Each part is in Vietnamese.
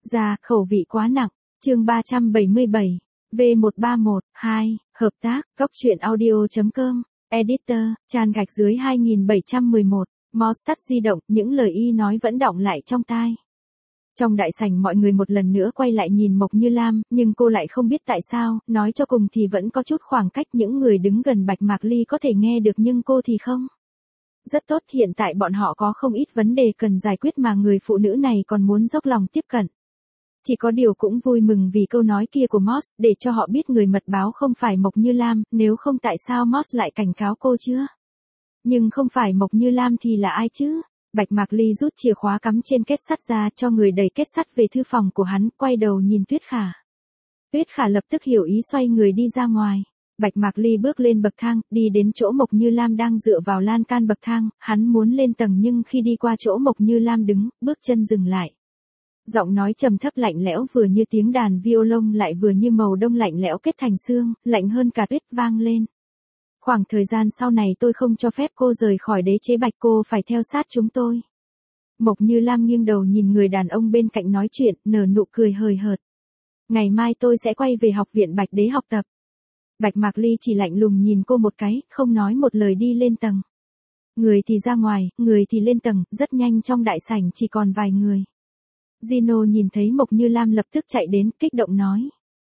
Ra, khẩu vị quá nặng. Chương 377. V131, 2, hợp tác, góc truyện audio.com, editor, chan gạch dưới 2711, Mostat di động, những lời y nói vẫn đọng lại trong tai. Trong đại sảnh mọi người một lần nữa quay lại nhìn Mộc Như Lam, nhưng cô lại không biết tại sao, nói cho cùng thì vẫn có chút khoảng cách, những người đứng gần Bạch Mạc Ly có thể nghe được nhưng cô thì không. Rất tốt, hiện tại bọn họ có không ít vấn đề cần giải quyết mà người phụ nữ này còn muốn dốc lòng tiếp cận. Chỉ có điều cũng vui mừng vì câu nói kia của Moss, để cho họ biết người mật báo không phải Mộc Như Lam, nếu không tại sao Moss lại cảnh cáo cô chứ? Nhưng không phải Mộc Như Lam thì là ai chứ? Bạch Mạc Ly rút chìa khóa cắm trên kết sắt ra cho người đẩy kết sắt về thư phòng của hắn, quay đầu nhìn Tuyết Khả. Tuyết Khả lập tức hiểu ý xoay người đi ra ngoài. Bạch Mạc Ly bước lên bậc thang, đi đến chỗ Mộc Như Lam đang dựa vào lan can bậc thang, hắn muốn lên tầng nhưng khi đi qua chỗ Mộc Như Lam đứng, bước chân dừng lại. Giọng nói trầm thấp lạnh lẽo vừa như tiếng đàn violon lại vừa như màu đông lạnh lẽo kết thành xương, lạnh hơn cả tuyết vang lên. Khoảng thời gian sau này tôi không cho phép cô rời khỏi đế chế Bạch, cô phải theo sát chúng tôi. Mộc Như Lam nghiêng đầu nhìn người đàn ông bên cạnh nói chuyện, nở nụ cười hời hợt. Ngày mai tôi sẽ quay về học viện Bạch Đế học tập. Bạch Mạc Ly chỉ lạnh lùng nhìn cô một cái, không nói một lời đi lên tầng. Người thì ra ngoài, người thì lên tầng, rất nhanh trong đại sảnh chỉ còn vài người. Gino nhìn thấy Mộc Như Lam lập tức chạy đến, kích động nói.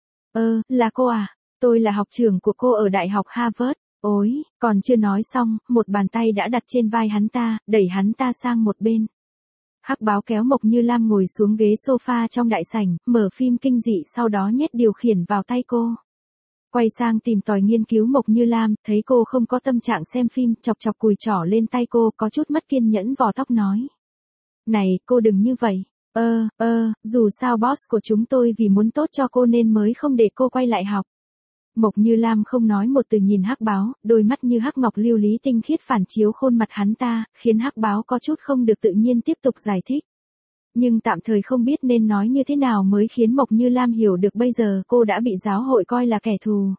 Là cô à? Tôi là học trưởng của cô ở Đại học Harvard. Ôi, còn chưa nói xong, một bàn tay đã đặt trên vai hắn ta, đẩy hắn ta sang một bên. Hắc Báo kéo Mộc Như Lam ngồi xuống ghế sofa trong đại sảnh, mở phim kinh dị sau đó nhét điều khiển vào tay cô. Quay sang tìm tòi nghiên cứu Mộc Như Lam, thấy cô không có tâm trạng xem phim, chọc chọc cùi trỏ lên tay cô, có chút mất kiên nhẫn vò tóc nói. Này, cô đừng như vậy. Dù sao boss của chúng tôi vì muốn tốt cho cô nên mới không để cô quay lại học. Mộc Như Lam không nói một từ nhìn Hắc Báo, đôi mắt như hắc ngọc lưu lý tinh khiết phản chiếu khuôn mặt hắn ta, khiến Hắc Báo có chút không được tự nhiên tiếp tục giải thích. Nhưng tạm thời không biết nên nói như thế nào mới khiến Mộc Như Lam hiểu được bây giờ cô đã bị giáo hội coi là kẻ thù.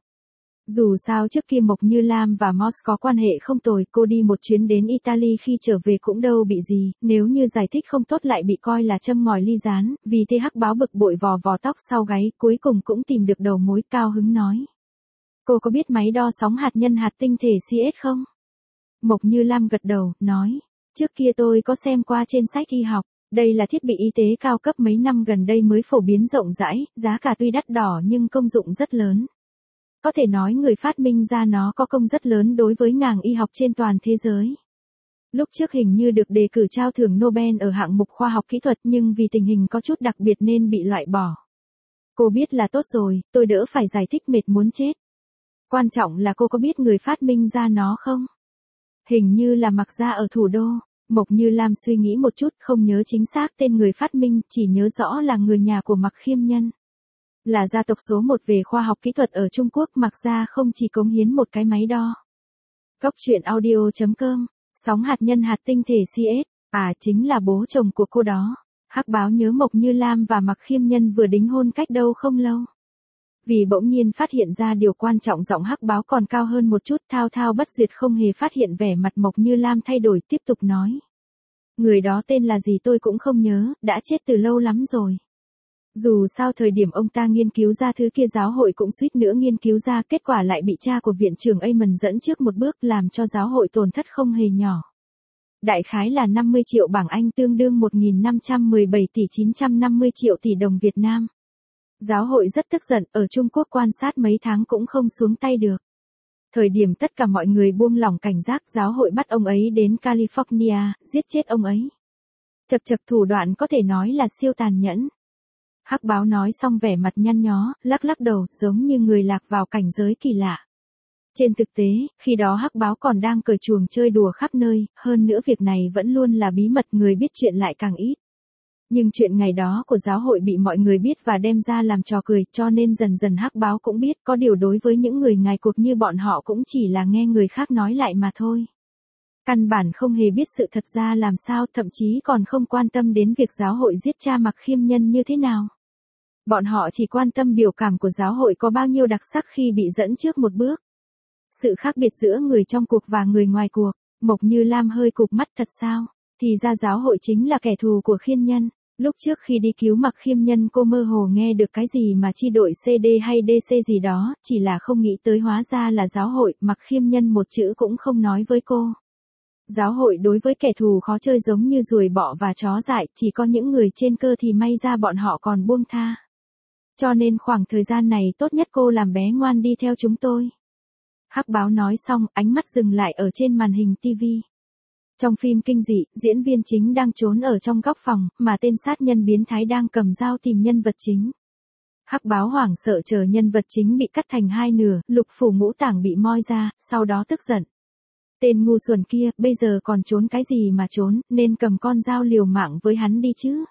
Dù sao trước kia Mộc Như Lam và Moss có quan hệ không tồi, cô đi một chuyến đến Italy khi trở về cũng đâu bị gì, nếu như giải thích không tốt lại bị coi là châm ngòi ly gián, vì thế Hắc Báo bực bội vò vò tóc sau gáy, cuối cùng cũng tìm được đầu mối, cao hứng nói. Cô có biết máy đo sóng hạt nhân hạt tinh thể CS không? Mộc Như Lam gật đầu, nói. Trước kia tôi có xem qua trên sách y học. Đây là thiết bị y tế cao cấp mấy năm gần đây mới phổ biến rộng rãi, giá cả tuy đắt đỏ nhưng công dụng rất lớn. Có thể nói người phát minh ra nó có công rất lớn đối với ngành y học trên toàn thế giới. Lúc trước hình như được đề cử trao thưởng Nobel ở hạng mục khoa học kỹ thuật nhưng vì tình hình có chút đặc biệt nên bị loại bỏ. Cô biết là tốt rồi, tôi đỡ phải giải thích mệt muốn chết. Quan trọng là cô có biết người phát minh ra nó không? Hình như là Mạc gia ở thủ đô. Mộc Như Lam suy nghĩ một chút, không nhớ chính xác tên người phát minh, chỉ nhớ rõ là người nhà của Mạc Khiêm Nhân. Là gia tộc số 1 về khoa học kỹ thuật ở Trung Quốc, Mạc gia không chỉ cống hiến một cái máy đo. Góc truyện audio.com, sóng hạt nhân hạt tinh thể CS, chính là bố chồng của cô đó. Hắc Báo nhớ Mộc Như Lam và Mạc Khiêm Nhân vừa đính hôn cách đâu không lâu. Vì bỗng nhiên phát hiện ra điều quan trọng, giọng Hắc Báo còn cao hơn một chút, thao thao bất tuyệt không hề phát hiện vẻ mặt Mộc Như Lam thay đổi, tiếp tục nói. Người đó tên là gì tôi cũng không nhớ, đã chết từ lâu lắm rồi. Dù sao thời điểm ông ta nghiên cứu ra thứ kia giáo hội cũng suýt nữa nghiên cứu ra, kết quả lại bị cha của viện trưởng Amon dẫn trước một bước làm cho giáo hội tổn thất không hề nhỏ. Đại khái là 50 triệu bảng Anh tương đương 1.517 tỷ 950 triệu tỷ đồng Việt Nam. Giáo hội rất tức giận, ở Trung Quốc quan sát mấy tháng cũng không xuống tay được. Thời điểm tất cả mọi người buông lỏng cảnh giác, giáo hội bắt ông ấy đến California, giết chết ông ấy. Chật thủ đoạn có thể nói là siêu tàn nhẫn. Hắc Báo nói xong vẻ mặt nhăn nhó, lắc lắc đầu, giống như người lạc vào cảnh giới kỳ lạ. Trên thực tế, khi đó Hắc Báo còn đang cởi chuồng chơi đùa khắp nơi, hơn nữa việc này vẫn luôn là bí mật, người biết chuyện lại càng ít. Nhưng chuyện ngày đó của giáo hội bị mọi người biết và đem ra làm trò cười, cho nên dần dần Hắc Báo cũng biết, có điều đối với những người ngoài cuộc như bọn họ cũng chỉ là nghe người khác nói lại mà thôi. Căn bản không hề biết sự thật ra làm sao, thậm chí còn không quan tâm đến việc giáo hội giết cha Mạc Khiêm Nhân như thế nào. Bọn họ chỉ quan tâm biểu cảm của giáo hội có bao nhiêu đặc sắc khi bị dẫn trước một bước. Sự khác biệt giữa người trong cuộc và người ngoài cuộc. Mộc Như Lam hơi cụp mắt, thật sao? Thì ra giáo hội chính là kẻ thù của Khiên Nhân. Lúc trước khi đi cứu Mặc Khiêm Nhân cô mơ hồ nghe được cái gì mà chi đội CD hay DC gì đó, chỉ là không nghĩ tới hóa ra là giáo hội, Mặc Khiêm Nhân một chữ cũng không nói với cô. Giáo hội đối với kẻ thù khó chơi giống như ruồi bọ và chó dại, chỉ có những người trên cơ thì may ra bọn họ còn buông tha. Cho nên khoảng thời gian này tốt nhất cô làm bé ngoan đi theo chúng tôi. Hắc Báo nói xong, ánh mắt dừng lại ở trên màn hình TV. Trong phim kinh dị, diễn viên chính đang trốn ở trong góc phòng, mà tên sát nhân biến thái đang cầm dao tìm nhân vật chính. Hắc Báo hoảng sợ chờ nhân vật chính bị cắt thành hai nửa, lục phủ ngũ tạng bị moi ra, sau đó tức giận. Tên ngu xuẩn kia, bây giờ còn trốn cái gì mà trốn, nên cầm con dao liều mạng với hắn đi chứ.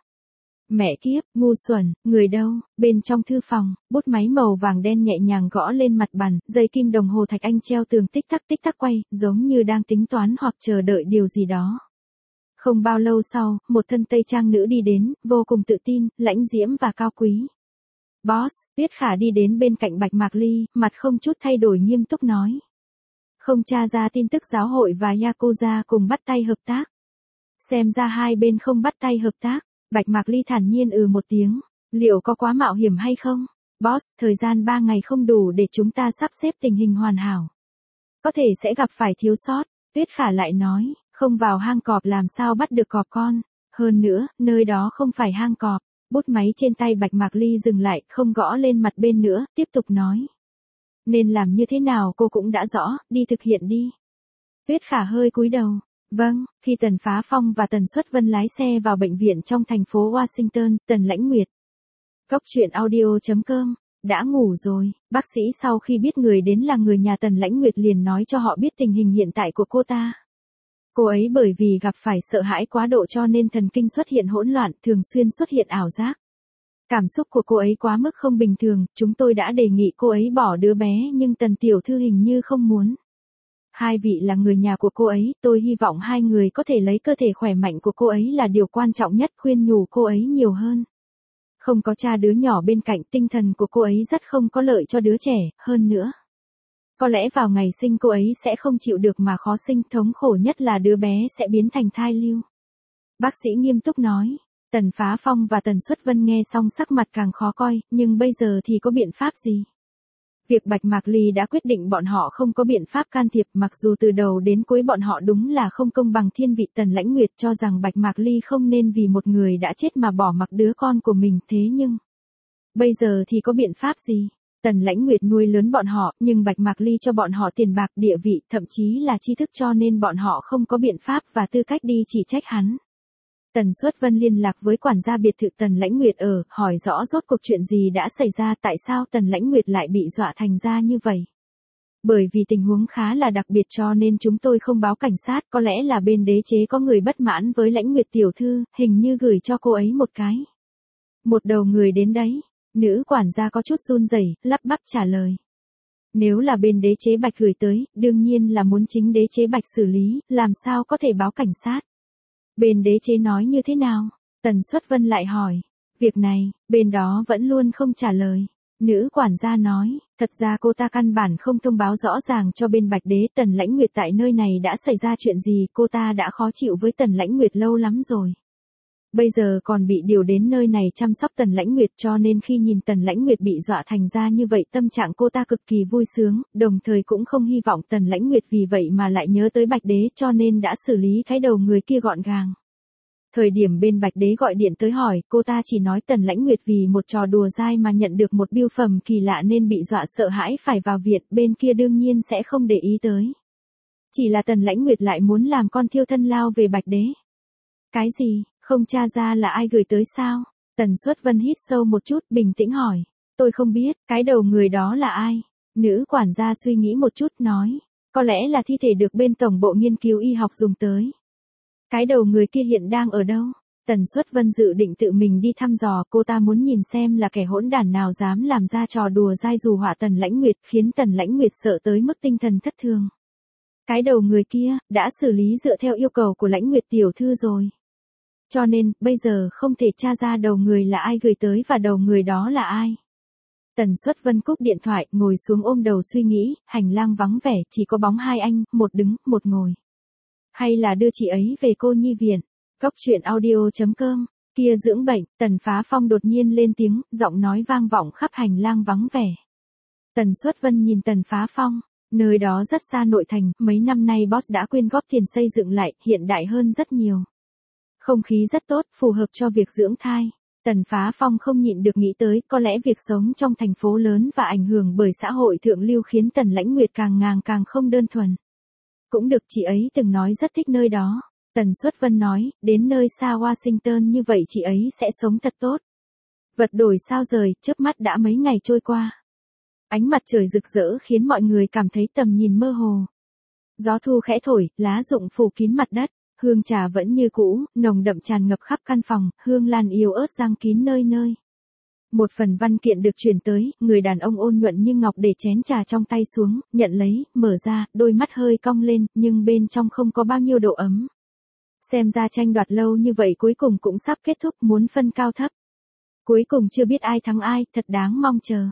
Mẹ kiếp, ngu xuẩn, người đâu? Bên trong thư phòng, bút máy màu vàng đen nhẹ nhàng gõ lên mặt bàn, dây kim đồng hồ thạch anh treo tường tích tắc quay, giống như đang tính toán hoặc chờ đợi điều gì đó. Không bao lâu sau, một thân tây trang nữ đi đến, vô cùng tự tin, lãnh diễm và cao quý. Boss, Tuyết Khả đi đến bên cạnh Bạch Mạc Ly, mặt không chút thay đổi nghiêm túc nói. Không tra ra tin tức giáo hội và Yakuza cùng bắt tay hợp tác. Xem ra hai bên không bắt tay hợp tác. Bạch Mạc Ly thản nhiên một tiếng. Liệu có quá mạo hiểm hay không? Boss, thời gian 3 ngày không đủ để chúng ta sắp xếp tình hình hoàn hảo. Có thể sẽ gặp phải thiếu sót. Tuyết Khả lại nói, không vào hang cọp làm sao bắt được cọp con. Hơn nữa, nơi đó không phải hang cọp. Bút máy trên tay Bạch Mạc Ly dừng lại, không gõ lên mặt bên nữa, tiếp tục nói. Nên làm như thế nào cô cũng đã rõ, đi thực hiện đi. Tuyết Khả hơi cúi đầu. Vâng, khi Tần Phá Phong và Tần Xuất Vân lái xe vào bệnh viện trong thành phố Washington, Tần Lãnh Nguyệt. Cốc truyện audio.com, đã ngủ rồi, bác sĩ sau khi biết người đến là người nhà Tần Lãnh Nguyệt liền nói cho họ biết tình hình hiện tại của cô ta. Cô ấy bởi vì gặp phải sợ hãi quá độ cho nên thần kinh xuất hiện hỗn loạn, thường xuyên xuất hiện ảo giác. Cảm xúc của cô ấy quá mức không bình thường, chúng tôi đã đề nghị cô ấy bỏ đứa bé nhưng Tần tiểu thư hình như không muốn. Hai vị là người nhà của cô ấy, tôi hy vọng hai người có thể lấy cơ thể khỏe mạnh của cô ấy là điều quan trọng nhất, khuyên nhủ cô ấy nhiều hơn. Không có cha đứa nhỏ bên cạnh, tinh thần của cô ấy rất không có lợi cho đứa trẻ, hơn nữa. Có lẽ vào ngày sinh cô ấy sẽ không chịu được mà khó sinh, thống khổ nhất là đứa bé sẽ biến thành thai lưu. Bác sĩ nghiêm túc nói. Tần Phá Phong và Tần Xuất Vân nghe xong sắc mặt càng khó coi, nhưng bây giờ thì có biện pháp gì? Việc Bạch Mạc Ly đã quyết định bọn họ không có biện pháp can thiệp, mặc dù từ đầu đến cuối bọn họ đúng là không công bằng thiên vị. Tần Lãnh Nguyệt cho rằng Bạch Mạc Ly không nên vì một người đã chết mà bỏ mặc đứa con của mình, thế nhưng bây giờ thì có biện pháp gì? Tần Lãnh Nguyệt nuôi lớn bọn họ, nhưng Bạch Mạc Ly cho bọn họ tiền bạc, địa vị, thậm chí là tri thức, cho nên bọn họ không có biện pháp và tư cách đi chỉ trách hắn. Tần Xuất Vân liên lạc với quản gia biệt thự Tần Lãnh Nguyệt ở, hỏi rõ rốt cuộc chuyện gì đã xảy ra, tại sao Tần Lãnh Nguyệt lại bị dọa thành ra như vậy. Bởi vì tình huống khá là đặc biệt cho nên chúng tôi không báo cảnh sát, có lẽ là bên đế chế có người bất mãn với Lãnh Nguyệt tiểu thư, hình như gửi cho cô ấy một cái. Một đầu người đến đấy, nữ quản gia có chút run rẩy, lắp bắp trả lời. Nếu là bên đế chế Bạch gửi tới, đương nhiên là muốn chính đế chế Bạch xử lý, làm sao có thể báo cảnh sát. Bên đế chế nói như thế nào? Tần Xuất Vân lại hỏi. Việc này, bên đó vẫn luôn không trả lời. Nữ quản gia nói, thật ra cô ta căn bản không thông báo rõ ràng cho bên Bạch đế. Tần Lãnh Nguyệt tại nơi này đã xảy ra chuyện gì, cô ta đã khó chịu với Tần Lãnh Nguyệt lâu lắm rồi. Bây giờ còn bị điều đến nơi này chăm sóc Tần Lãnh Nguyệt, cho nên khi nhìn Tần Lãnh Nguyệt bị dọa thành ra như vậy, tâm trạng cô ta cực kỳ vui sướng, đồng thời cũng không hy vọng Tần Lãnh Nguyệt vì vậy mà lại nhớ tới Bạch đế, cho nên đã xử lý cái đầu người kia gọn gàng. Thời điểm bên Bạch đế gọi điện tới hỏi, cô ta chỉ nói Tần Lãnh Nguyệt vì một trò đùa dai mà nhận được một bưu phẩm kỳ lạ nên bị dọa sợ hãi phải vào viện, bên kia đương nhiên sẽ không để ý tới. Chỉ là Tần Lãnh Nguyệt lại muốn làm con thiêu thân lao về Bạch đế. Cái gì, không tra ra là ai gửi tới sao? Tần Xuất Vân hít sâu một chút, bình tĩnh hỏi. Tôi không biết, cái đầu người đó là ai? Nữ quản gia suy nghĩ một chút nói. Có lẽ là thi thể được bên Tổng bộ Nghiên cứu Y học dùng tới. Cái đầu người kia hiện đang ở đâu? Tần Xuất Vân dự định tự mình đi thăm dò, cô ta muốn nhìn xem là kẻ hỗn đản nào dám làm ra trò đùa dai dù họa Tần Lãnh Nguyệt, khiến Tần Lãnh Nguyệt sợ tới mức tinh thần thất thường. Cái đầu người kia, đã xử lý dựa theo yêu cầu của Lãnh Nguyệt tiểu thư rồi. Cho nên, bây giờ không thể tra ra đầu người là ai gửi tới và đầu người đó là ai. Tần Xuất Vân cúp điện thoại, ngồi xuống ôm đầu suy nghĩ, hành lang vắng vẻ, chỉ có bóng hai anh, một đứng, một ngồi. Hay là đưa chị ấy về cô nhi viện. Cốc truyện audio.com Kia dưỡng bệnh, Tần Phá Phong đột nhiên lên tiếng, giọng nói vang vọng khắp hành lang vắng vẻ. Tần Xuất Vân nhìn Tần Phá Phong, nơi đó rất xa nội thành, mấy năm nay boss đã quyên góp tiền xây dựng lại, hiện đại hơn rất nhiều. Không khí rất tốt, phù hợp cho việc dưỡng thai. Tần Phá Phong không nhịn được nghĩ tới, có lẽ việc sống trong thành phố lớn và ảnh hưởng bởi xã hội thượng lưu khiến Tần Lãnh Nguyệt càng không đơn thuần. Cũng được, chị ấy từng nói rất thích nơi đó. Tần Xuất Vân nói, đến nơi xa Washington như vậy chị ấy sẽ sống thật tốt. Vật đổi sao rời, chớp mắt đã mấy ngày trôi qua. Ánh mặt trời rực rỡ khiến mọi người cảm thấy tầm nhìn mơ hồ. Gió thu khẽ thổi, lá rụng phủ kín mặt đất, hương trà vẫn như cũ, nồng đậm tràn ngập khắp căn phòng, hương lan yếu ớt giăng kín nơi nơi. Một phần văn kiện được chuyển tới, người đàn ông ôn nhuận như ngọc để chén trà trong tay xuống, nhận lấy, mở ra, đôi mắt hơi cong lên, nhưng bên trong không có bao nhiêu độ ấm. Xem ra tranh đoạt lâu như vậy cuối cùng cũng sắp kết thúc, muốn phân cao thấp. Cuối cùng chưa biết ai thắng ai, thật đáng mong chờ.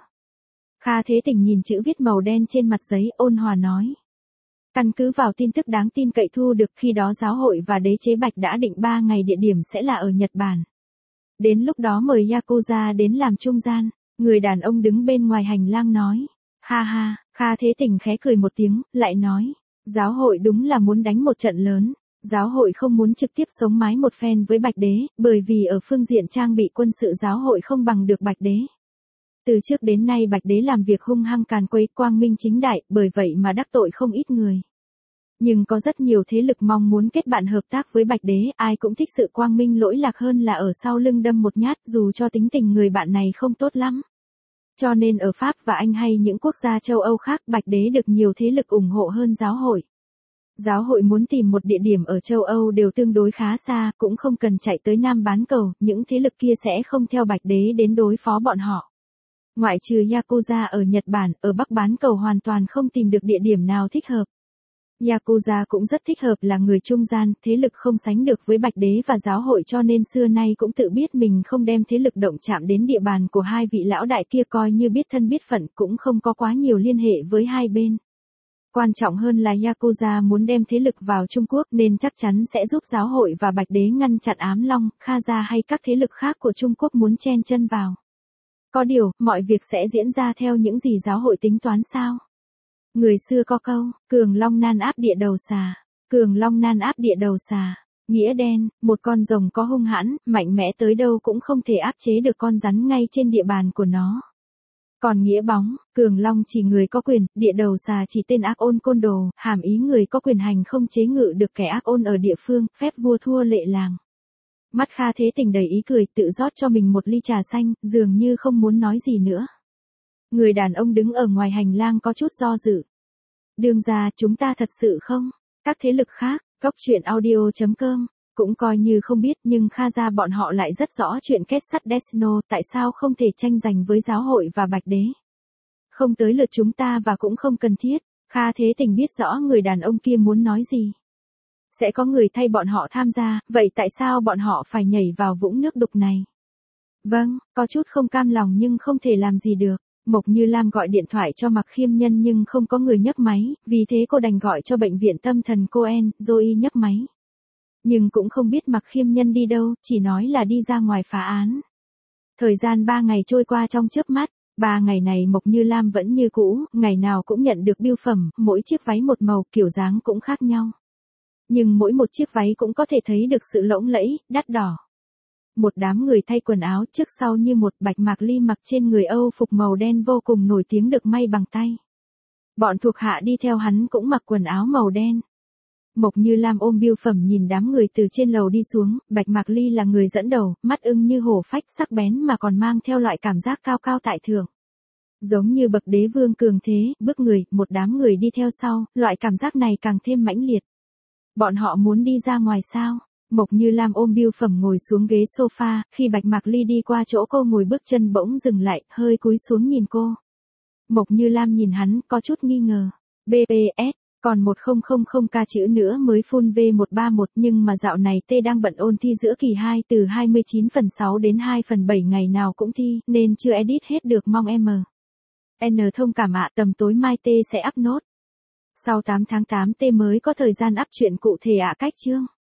Kha Thế Tình nhìn chữ viết màu đen trên mặt giấy, ôn hòa nói. Căn cứ vào tin tức đáng tin cậy thu được, khi đó giáo hội và đế chế Bạch đã định 3 ngày địa điểm sẽ là ở Nhật Bản. Đến lúc đó mời Yakuza đến làm trung gian, người đàn ông đứng bên ngoài hành lang nói. Ha ha, Kha Thế Tình khẽ cười một tiếng, lại nói. Giáo hội đúng là muốn đánh một trận lớn. Giáo hội không muốn trực tiếp sống mái một phen với Bạch Đế, bởi vì ở phương diện trang bị quân sự giáo hội không bằng được Bạch Đế. Từ trước đến nay Bạch Đế làm việc hung hăng càn quấy, quang minh chính đại, bởi vậy mà đắc tội không ít người. Nhưng có rất nhiều thế lực mong muốn kết bạn hợp tác với Bạch Đế, ai cũng thích sự quang minh lỗi lạc hơn là ở sau lưng đâm một nhát, dù cho tính tình người bạn này không tốt lắm. Cho nên ở Pháp và Anh hay những quốc gia châu Âu khác, Bạch Đế được nhiều thế lực ủng hộ hơn giáo hội. Giáo hội muốn tìm một địa điểm ở châu Âu đều tương đối khá xa, cũng không cần chạy tới Nam bán cầu, những thế lực kia sẽ không theo Bạch Đế đến đối phó bọn họ. Ngoại trừ Yakuza ở Nhật Bản, ở Bắc bán cầu hoàn toàn không tìm được địa điểm nào thích hợp. Yakuza cũng rất thích hợp là người trung gian, thế lực không sánh được với Bạch Đế và giáo hội, cho nên xưa nay cũng tự biết mình không đem thế lực động chạm đến địa bàn của hai vị lão đại kia, coi như biết thân biết phận, cũng không có quá nhiều liên hệ với hai bên. Quan trọng hơn là Yakuza muốn đem thế lực vào Trung Quốc nên chắc chắn sẽ giúp giáo hội và Bạch Đế ngăn chặn Ám Long, Kha gia hay các thế lực khác của Trung Quốc muốn chen chân vào. Có điều, mọi việc sẽ diễn ra theo những gì giáo hội tính toán sao? Người xưa có câu, cường long nan áp địa đầu xà. Cường long nan áp địa đầu xà. Nghĩa đen, một con rồng có hung hãn, mạnh mẽ tới đâu cũng không thể áp chế được con rắn ngay trên địa bàn của nó. Còn nghĩa bóng, cường long chỉ người có quyền, địa đầu xà chỉ tên ác ôn côn đồ, hàm ý người có quyền hành không chế ngự được kẻ ác ôn ở địa phương, phép vua thua lệ làng. Mắt Kha Thế Tình đầy ý cười, tự rót cho mình một ly trà xanh, dường như không muốn nói gì nữa. Người đàn ông đứng ở ngoài hành lang có chút do dự. Đương ra, chúng ta thật sự không? Các thế lực khác, góc truyện audio.com, cũng coi như không biết, nhưng Kha gia bọn họ lại rất rõ chuyện kết sắt Desno, tại sao không thể tranh giành với giáo hội và Bạch Đế. Không tới lượt chúng ta và cũng không cần thiết. Kha Thế Tình biết rõ người đàn ông kia muốn nói gì. Sẽ có người thay bọn họ tham gia, vậy tại sao bọn họ phải nhảy vào vũng nước đục này? Vâng, có chút không cam lòng nhưng không thể làm gì được. Mộc Như Lam gọi điện thoại cho Mạc Khiêm Nhân nhưng không có người nhấc máy, vì thế cô đành gọi cho bệnh viện tâm thần Coen, Zoe nhấc máy. Nhưng cũng không biết Mạc Khiêm Nhân đi đâu, chỉ nói là đi ra ngoài phá án. Thời gian 3 ngày trôi qua trong chớp mắt, 3 ngày này Mộc Như Lam vẫn như cũ, ngày nào cũng nhận được bưu phẩm, mỗi chiếc váy một màu, kiểu dáng cũng khác nhau. Nhưng mỗi một chiếc váy cũng có thể thấy được sự lộng lẫy, đắt đỏ. Một đám người thay quần áo trước sau như một, Bạch Mạc Ly mặc trên người Âu phục màu đen vô cùng nổi tiếng được may bằng tay. Bọn thuộc hạ đi theo hắn cũng mặc quần áo màu đen. Mộc Như Lam ôm bưu phẩm nhìn đám người từ trên lầu đi xuống, Bạch Mạc Ly là người dẫn đầu, mắt ưng như hổ phách sắc bén mà còn mang theo loại cảm giác cao cao tại thượng. Giống như bậc đế vương cường thế, bước người, một đám người đi theo sau, loại cảm giác này càng thêm mãnh liệt. Bọn họ muốn đi ra ngoài sao? Mộc Như Lam ôm bưu phẩm ngồi xuống ghế sofa, khi Bạch Mạc Ly đi qua chỗ cô ngồi bước chân bỗng dừng lại, hơi cúi xuống nhìn cô. Mộc Như Lam nhìn hắn, có chút nghi ngờ. BPS, còn 1000 ca chữ nữa mới full V131, nhưng mà dạo này T đang bận ôn thi giữa kỳ 2 từ 29/6 đến 2/7 ngày nào cũng thi, nên chưa edit hết được, mong N thông cảm ạ, tầm tối mai T sẽ up nốt. Sau 8 tháng 8 T mới có thời gian up chuyện cụ thể ạ, cách chương.